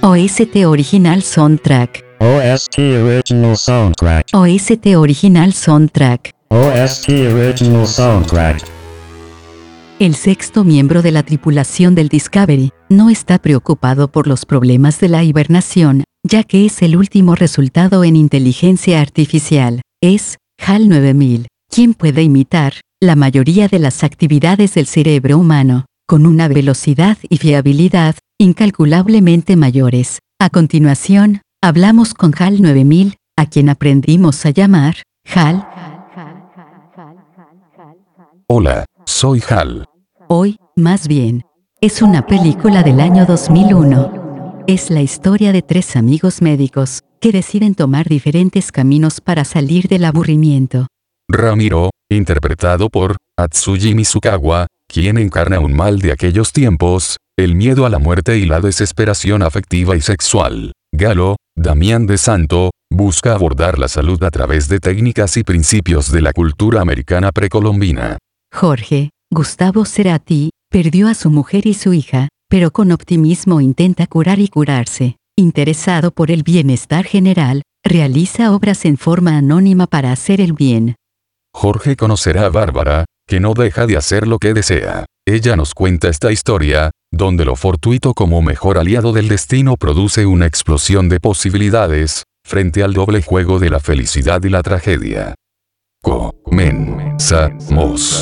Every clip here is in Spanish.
OST Original Soundtrack. OST Original Soundtrack. OST Original Soundtrack. OST Original Soundtrack. El sexto miembro de la tripulación del Discovery no está preocupado por los problemas de la hibernación, ya que es el último resultado en inteligencia artificial. Es HAL 9000, quien puede imitar la mayoría de las actividades del cerebro humano, con una velocidad y fiabilidad incalculablemente mayores. A continuación, hablamos con HAL 9000, a quien aprendimos a llamar HAL. Hola, soy HAL. Hoy, más bien, es una película del año 2001. Es la historia de tres amigos médicos que deciden tomar diferentes caminos para salir del aburrimiento. Ramiro, interpretado por Atsushi Mizukawa, quien encarna un mal de aquellos tiempos, el miedo a la muerte y la desesperación afectiva y sexual. Galo, Damián de Santo, busca abordar la salud a través de técnicas y principios de la cultura americana precolombina. Jorge, Gustavo Cerati, perdió a su mujer y su hija, pero con optimismo intenta curar y curarse. Interesado por el bienestar general, realiza obras en forma anónima para hacer el bien. Jorge conocerá a Bárbara, que no deja de hacer lo que desea. Ella nos cuenta esta historia, donde lo fortuito como mejor aliado del destino produce una explosión de posibilidades, frente al doble juego de la felicidad y la tragedia. Comenzamos.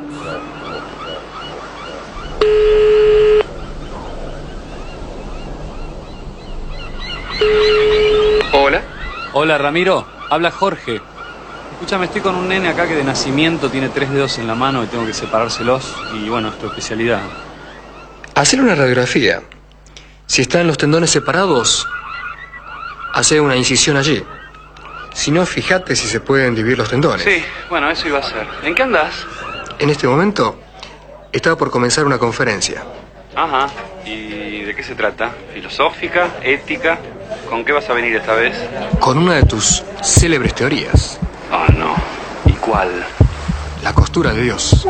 Hola. Hola Ramiro, habla Jorge. Escúchame, estoy con un nene acá que de nacimiento tiene 3 dedos en la mano y tengo que separárselos. Y bueno, es tu especialidad. Hacer una radiografía. Si están los tendones separados, hace una incisión allí. Si no, fíjate si se pueden dividir los tendones. Sí, bueno, eso iba a ser. ¿En qué andás? En este momento, estaba por comenzar una conferencia. Ajá. ¿Y de qué se trata? ¿Filosófica? ¿Ética? ¿Con qué vas a venir esta vez? Con una de tus célebres teorías. Ah, no. ¿Y cuál? La costura de Dios.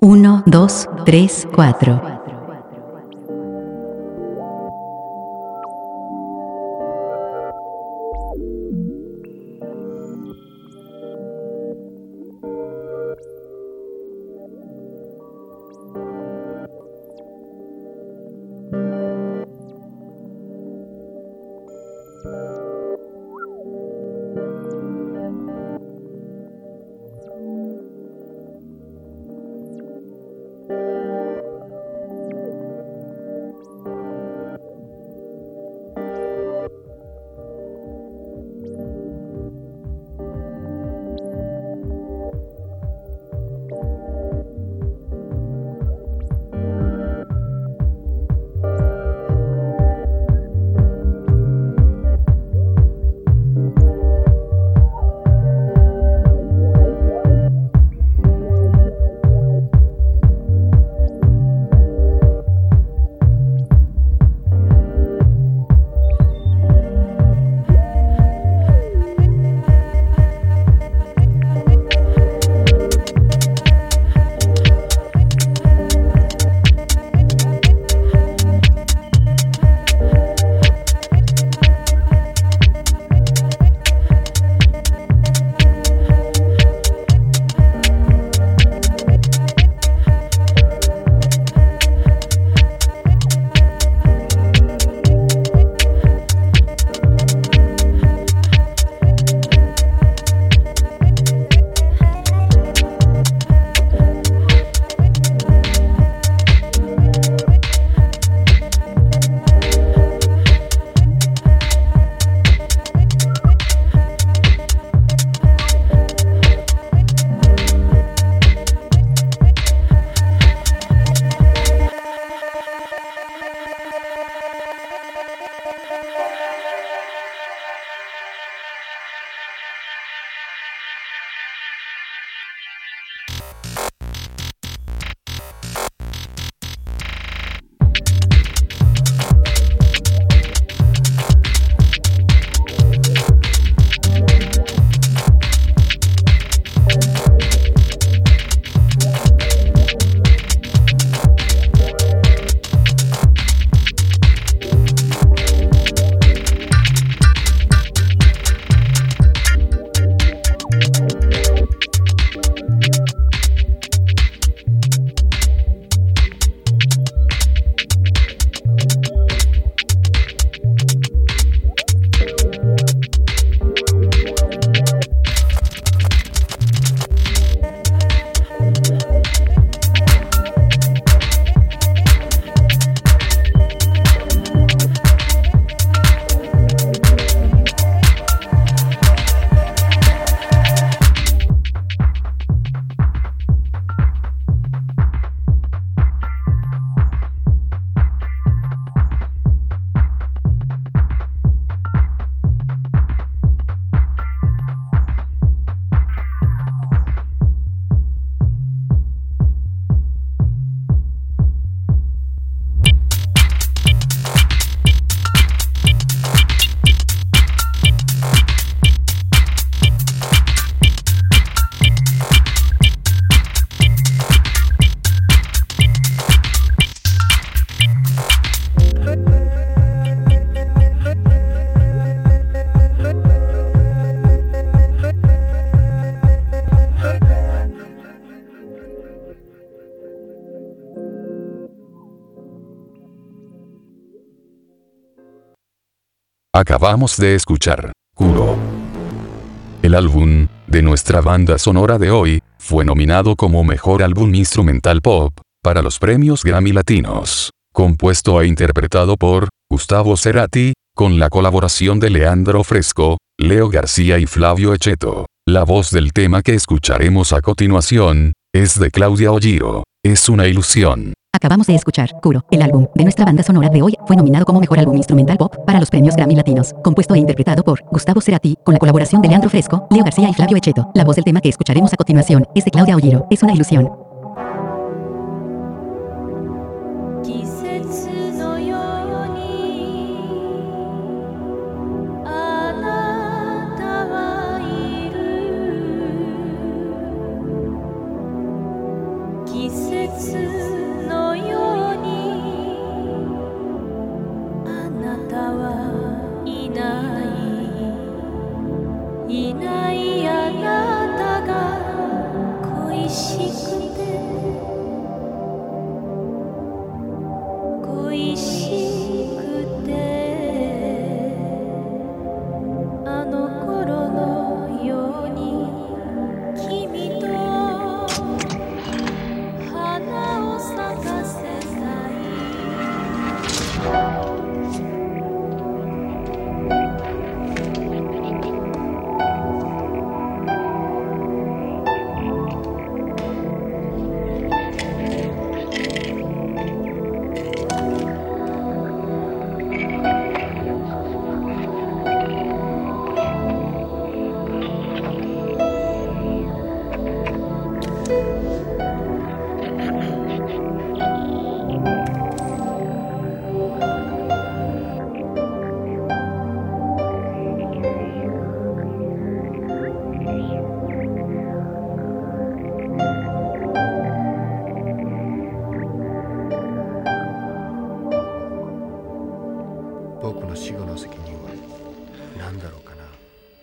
1, 2, 3, 4. Acabamos de escuchar Kuro. El álbum de nuestra banda sonora de hoy fue nominado como Mejor Álbum Instrumental Pop para los premios Grammy Latinos. Compuesto e interpretado por Gustavo Cerati, con la colaboración de Leandro Fresco, Leo García y Flavio Echeto. La voz del tema que escucharemos a continuación es de Claudia Olliro. Es una ilusión. Acabamos de escuchar Kuro. El álbum de nuestra banda sonora de hoy fue nominado como Mejor Álbum Instrumental Pop para los premios Grammy Latinos. Compuesto e interpretado por Gustavo Cerati, con la colaboración de Leandro Fresco, Leo García y Flavio Echeto. La voz del tema que escucharemos a continuación es de Claudia Olliro. Es una ilusión. 季節のようにあなたはいる季節僕の死後の責任は何だろうかな。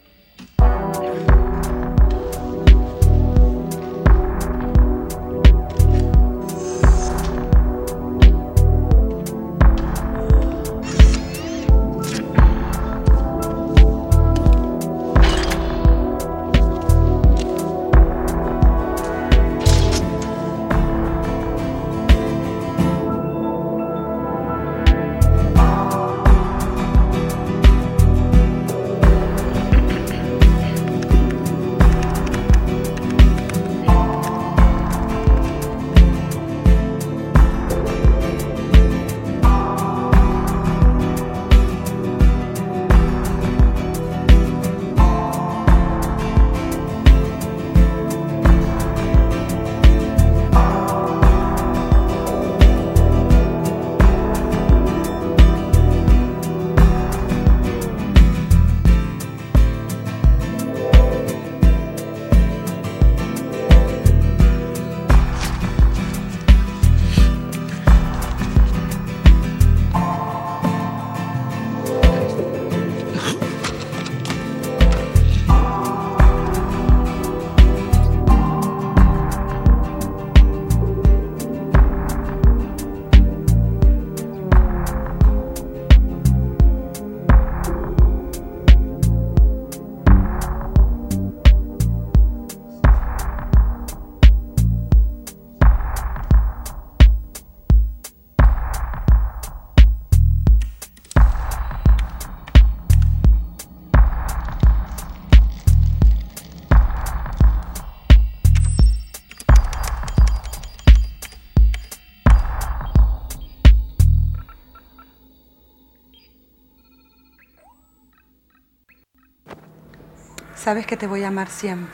Sabes que te voy a amar siempre.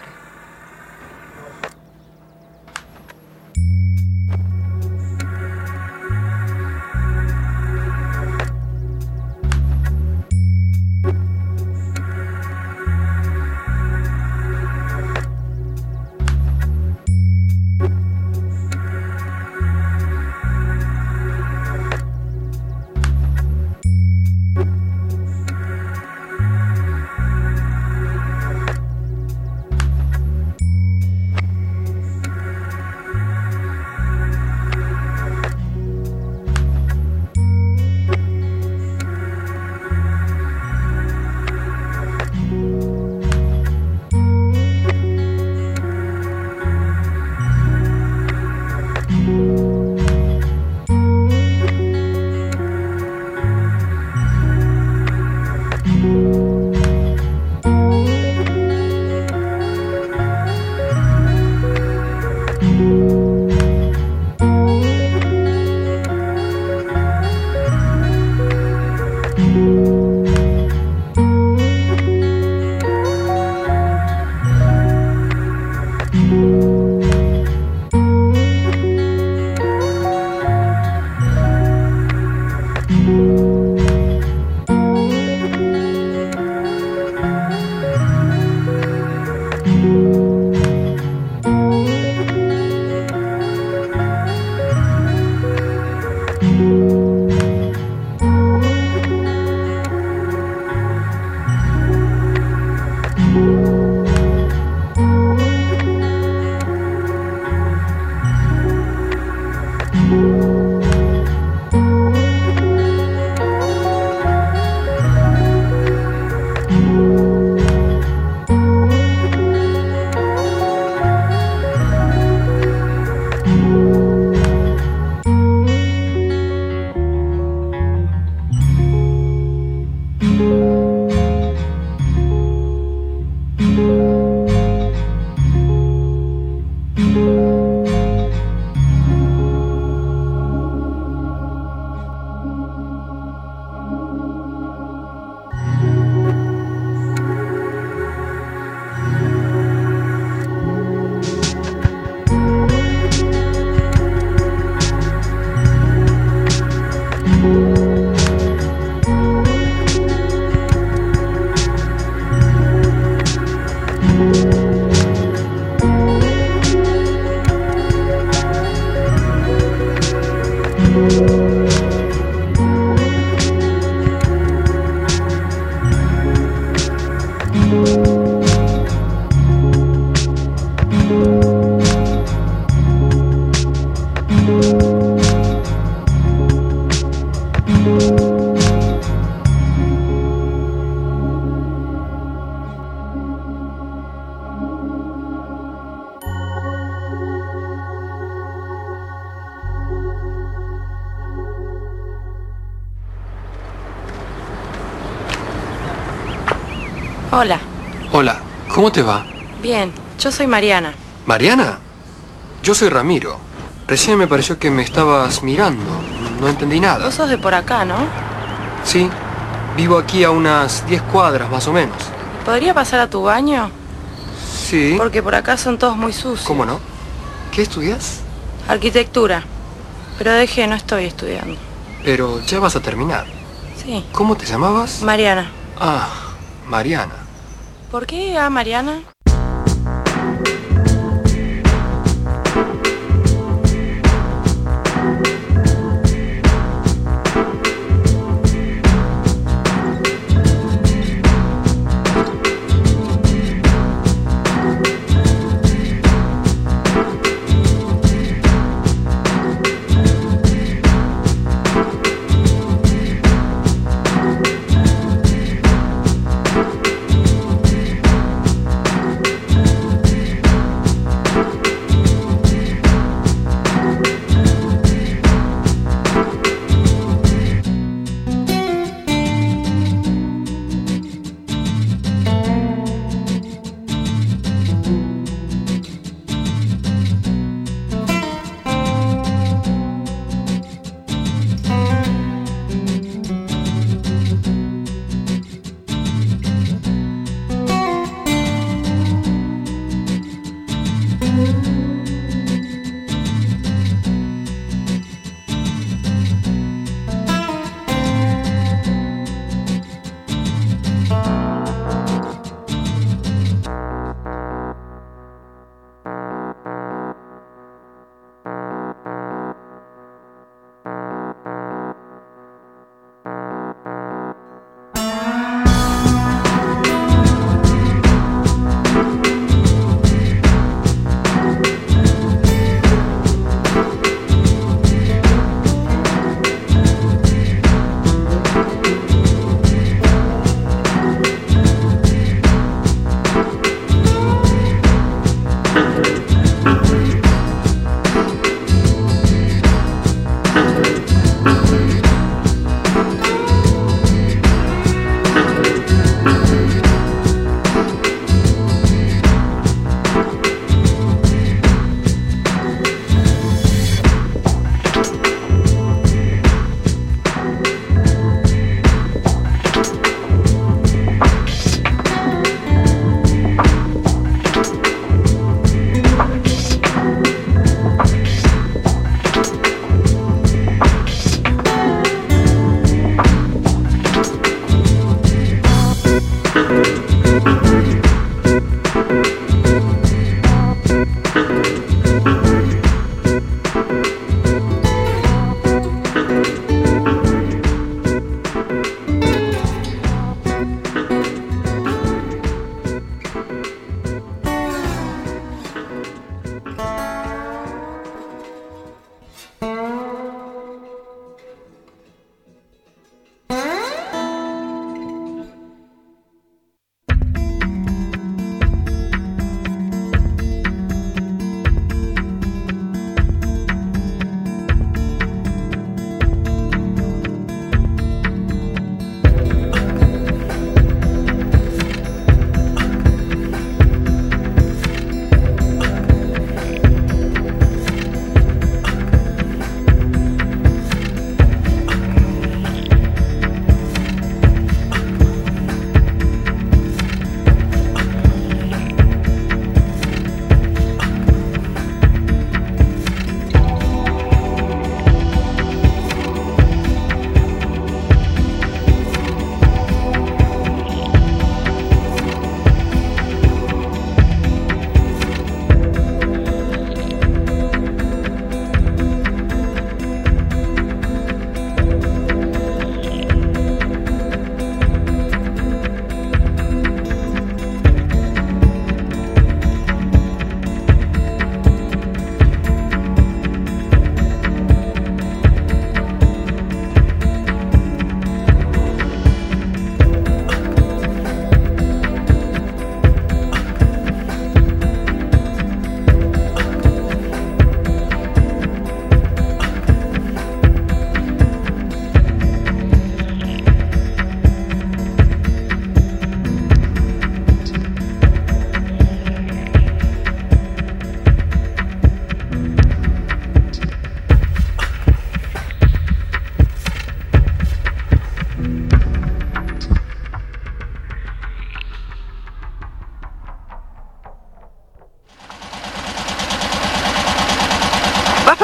Hola. Hola, ¿cómo te va? Bien, yo soy Mariana. ¿Mariana? Yo soy Ramiro. Recién me pareció que me estabas mirando. No entendí nada. Vos sos de por acá, ¿no? Sí, vivo aquí a unas 10 cuadras más o menos. ¿Podría pasar a tu baño? Sí. Porque por acá son todos muy sucios. ¿Cómo no? ¿Qué estudias? Arquitectura. Pero dejé, no estoy estudiando. Pero ya vas a terminar. Sí. ¿Cómo te llamabas? Mariana. Ah, Mariana. ¿Por qué a Mariana?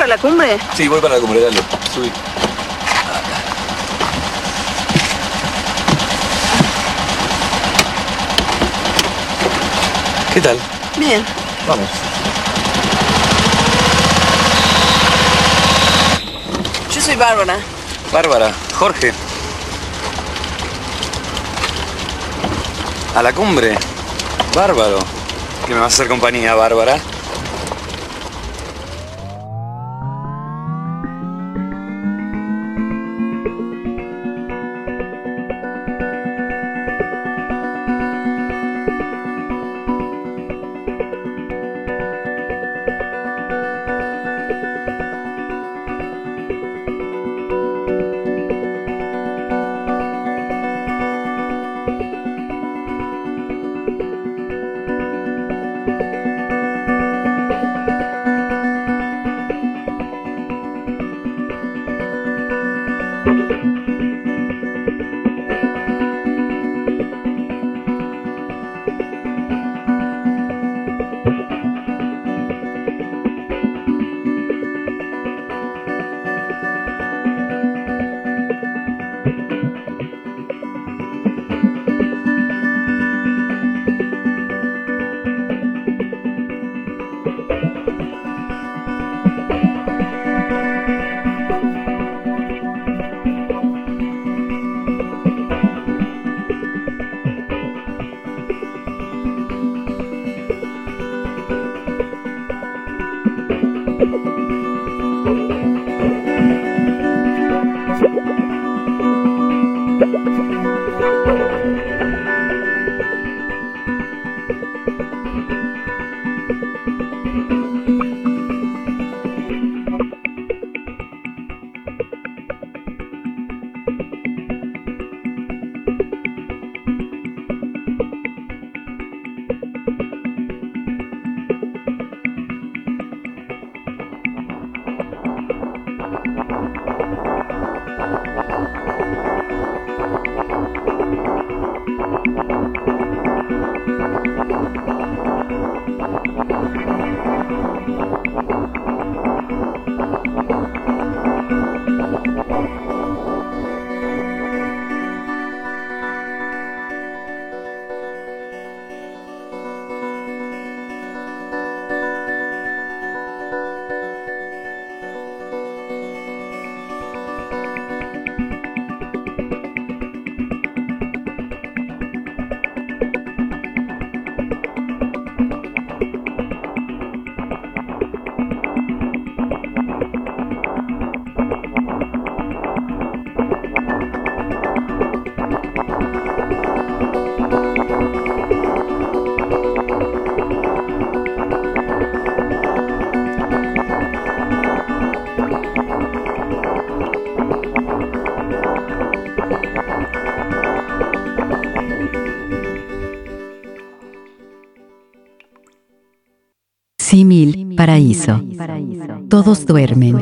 la cumbre? Sí, voy para la cumbre, dale. Subí. ¿Qué tal? Bien. Vamos. Yo soy Bárbara. Bárbara, Jorge. A la cumbre. Bárbaro. ¿Que me vas a hacer compañía, Bárbara? Símil, paraíso. Todos duermen.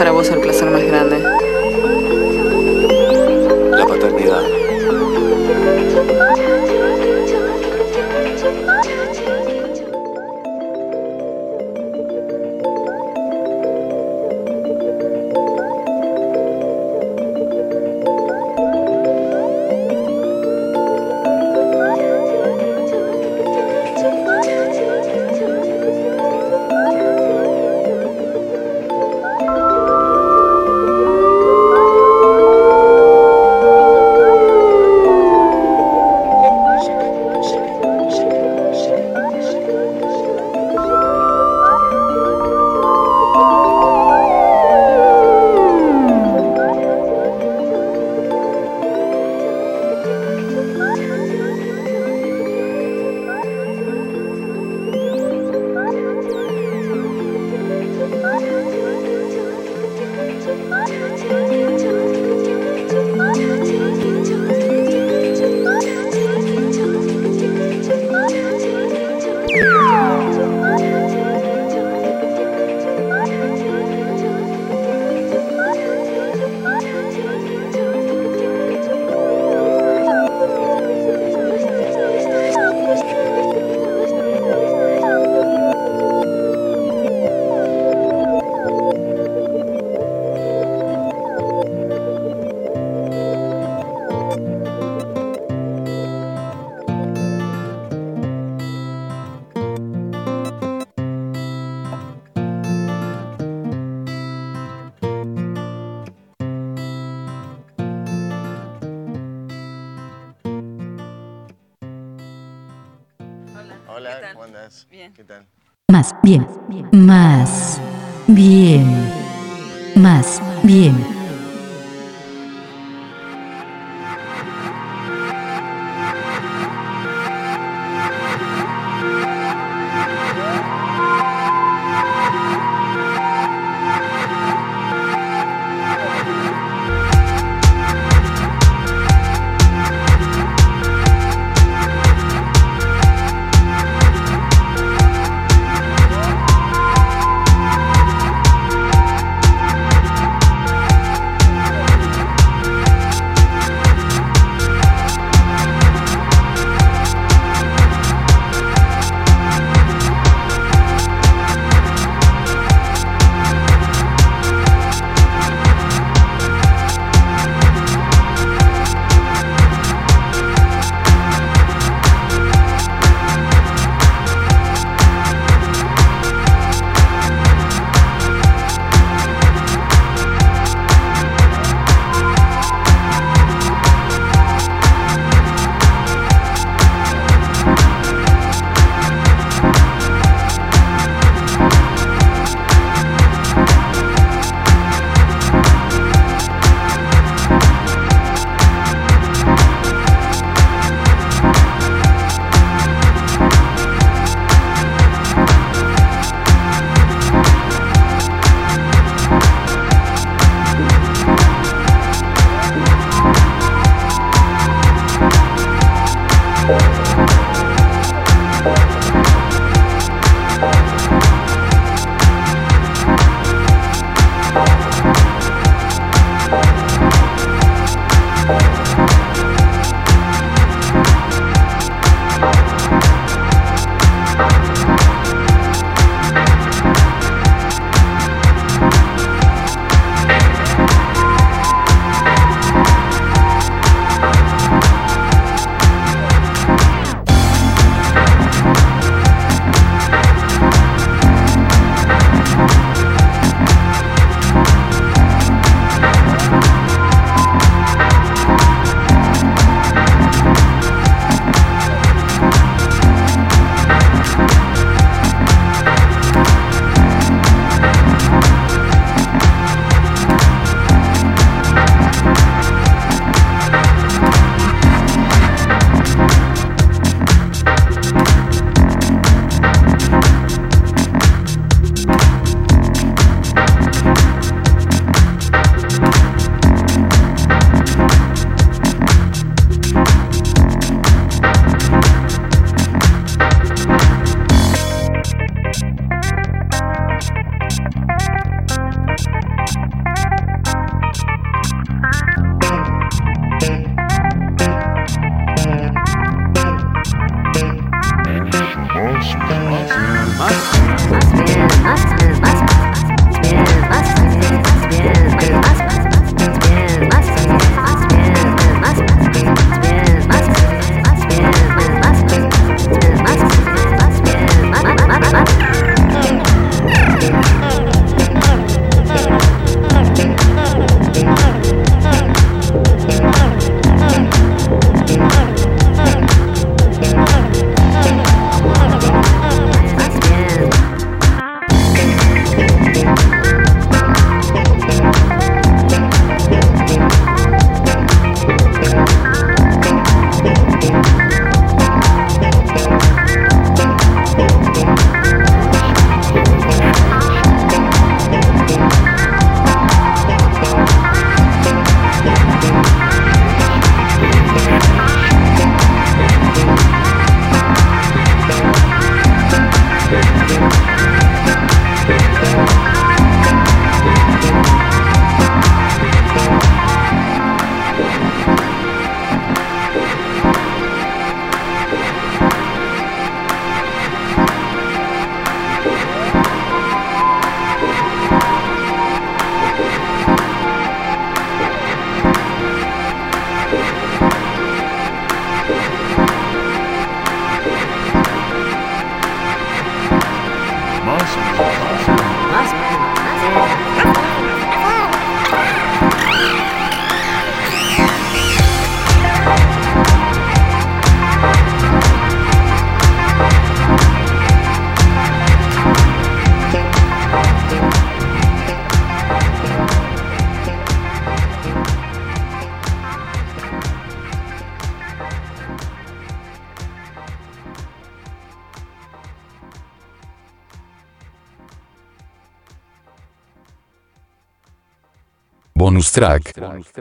para vos el placer más grande? La paternidad. Hola, ¿cómo andás? Bien. ¿Qué tal? Más bien. Más bien. Más bien. Bonus track.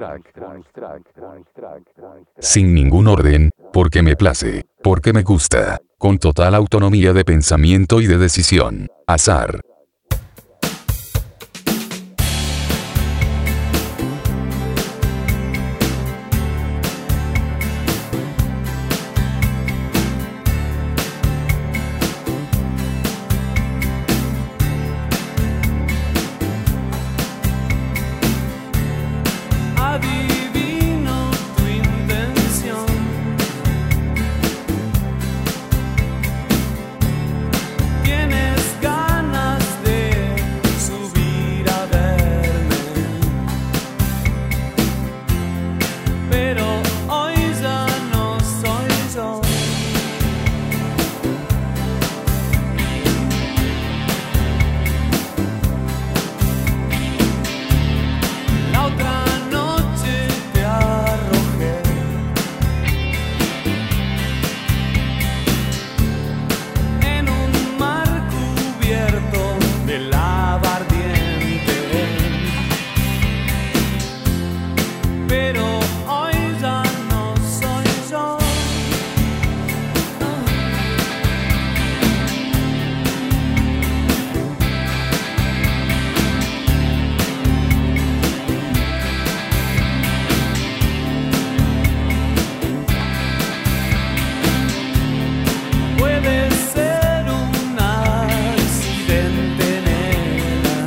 Sin ningún orden, porque me place, porque me gusta, con total autonomía de pensamiento y de decisión. Azar. Adivino tu intención. Tienes ganas de subir a verme, pero hoy ya no soy yo. La otra noche te arrojé en un mar cubierto de lava ardiente, pero hoy ya no soy yo. Puede ser un accidente, nena,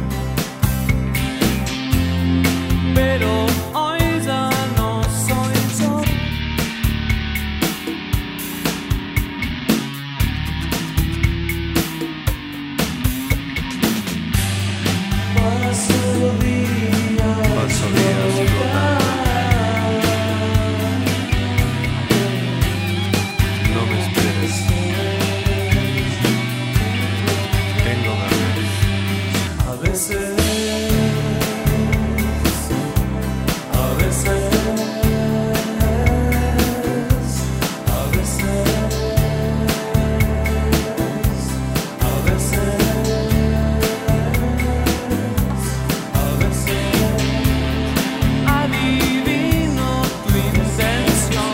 pero hoy ya no soy yo. Paso días no me esperes. Tengo ganas. A veces, a veces, a veces, a veces, a veces, adivino tu intención.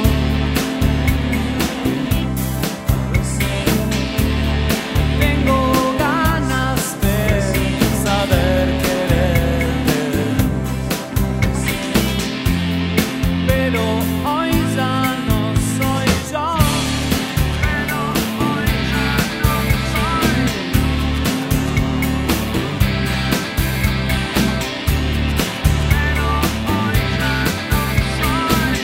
Tengo ganas de saber quererte, pero hoy ya no soy yo. Pero hoy ya no soy. Pero hoy ya no soy.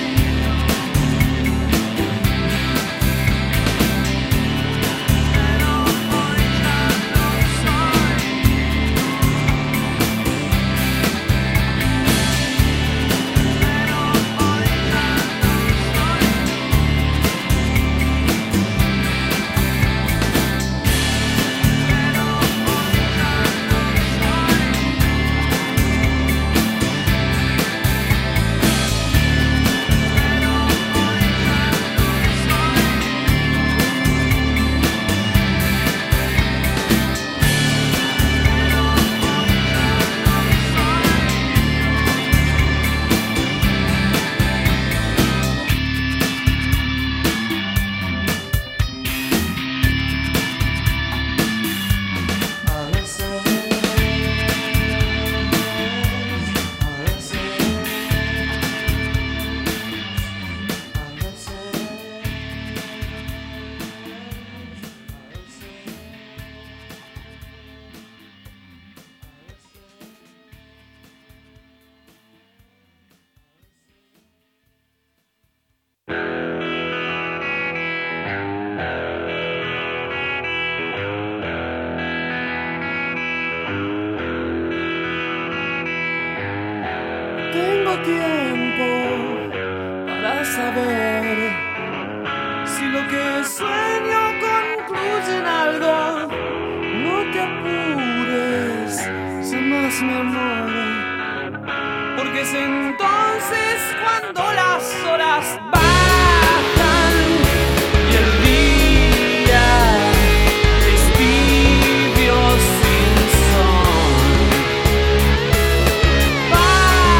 Tengo tiempo para saber si lo que sueño concluye en algo. No te apures, jamás mi amor, porque es entonces cuando las horas bajan y el día es tibio sin sol.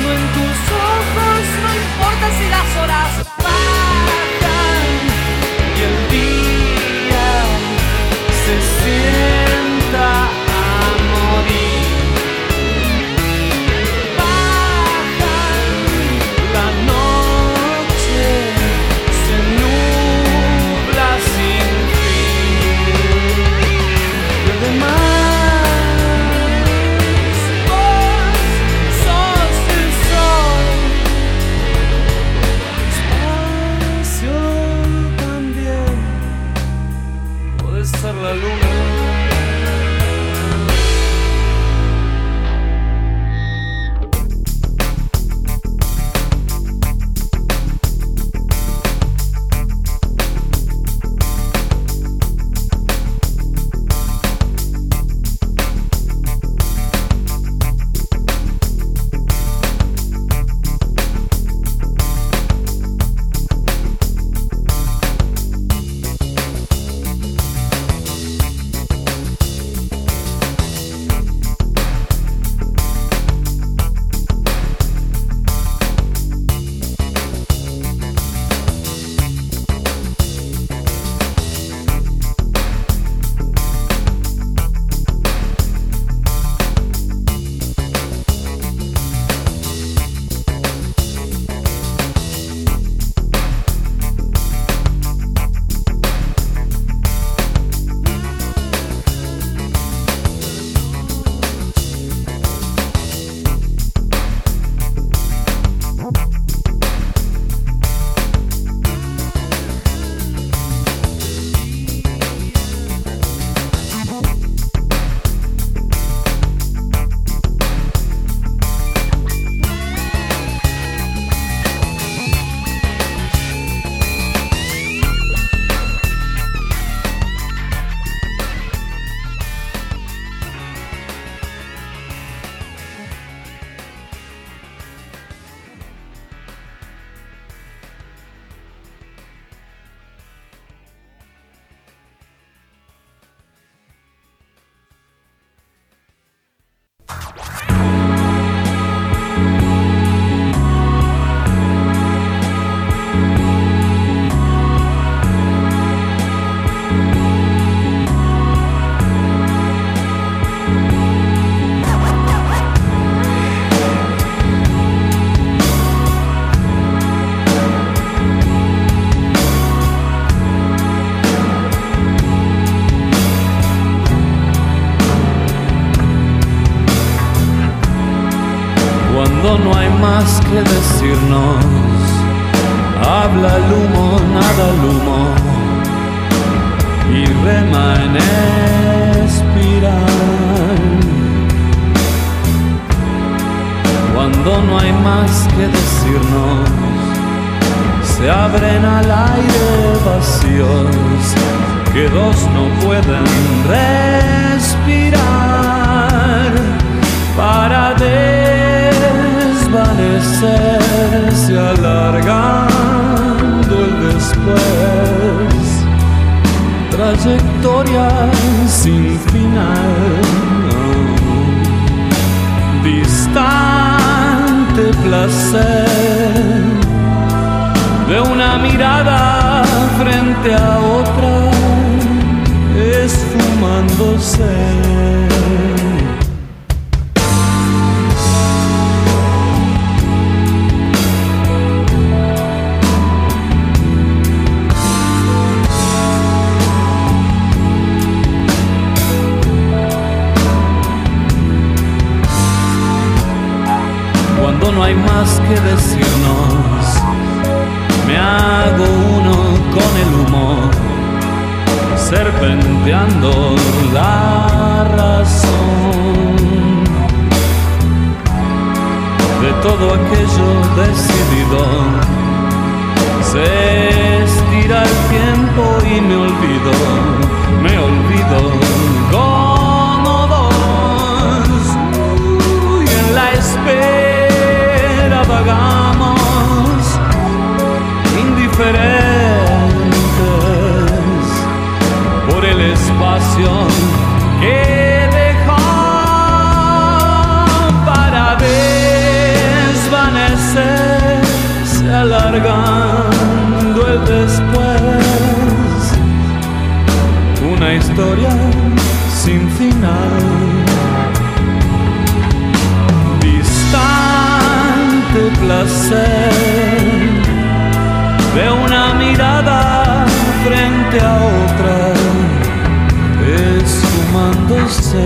en tus ojos, no importa si las horas bajan y el día se sienta a morir. Bajan, la noche se nubla sin fin. Lo demás, vos sos el sol. Espacio también, puede ser la luna. Cuando no hay más que decirnos, habla el humo, nada el humo, y rema en espiral. Cuando no hay más que decirnos, se abren al aire vacíos que dos no pueden respirar para desvanecerse alargando el después, trayectoria sin final, distante placer de una mirada frente a otra, esfumándose. Cuando no hay más que decirnos, me hago uno con el humo, serpenteando la razón de todo aquello decidido. Se estira el tiempo y me olvido como dos, y en la espera vagamos indiferentes por el espacio que dejó para desvanecer alargando el después, una historia sin final, distante placer de una mirada frente a otra, esfumándose.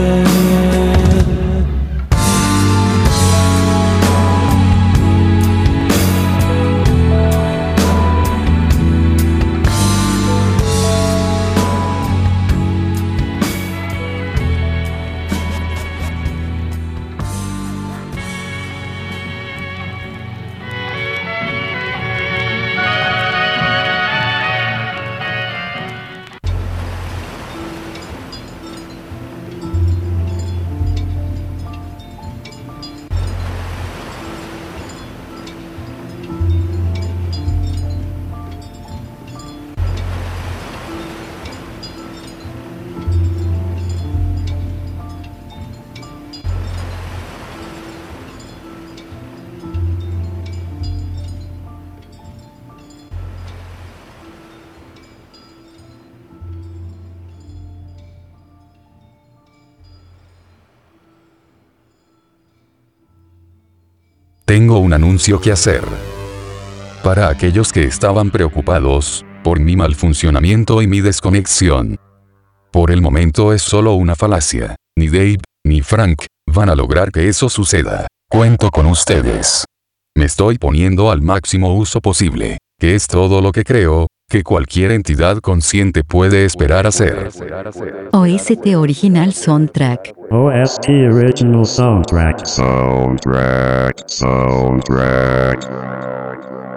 Tengo un anuncio que hacer. Para aquellos que estaban preocupados por mi mal funcionamiento y mi desconexión. Por el momento es solo una falacia. Ni Dave, ni Frank van a lograr que eso suceda. Cuento con ustedes. Me estoy poniendo al máximo uso posible, que es todo lo que creo que cualquier entidad consciente puede esperar hacer. OST Original Soundtrack. OST Original Soundtrack. Soundtrack.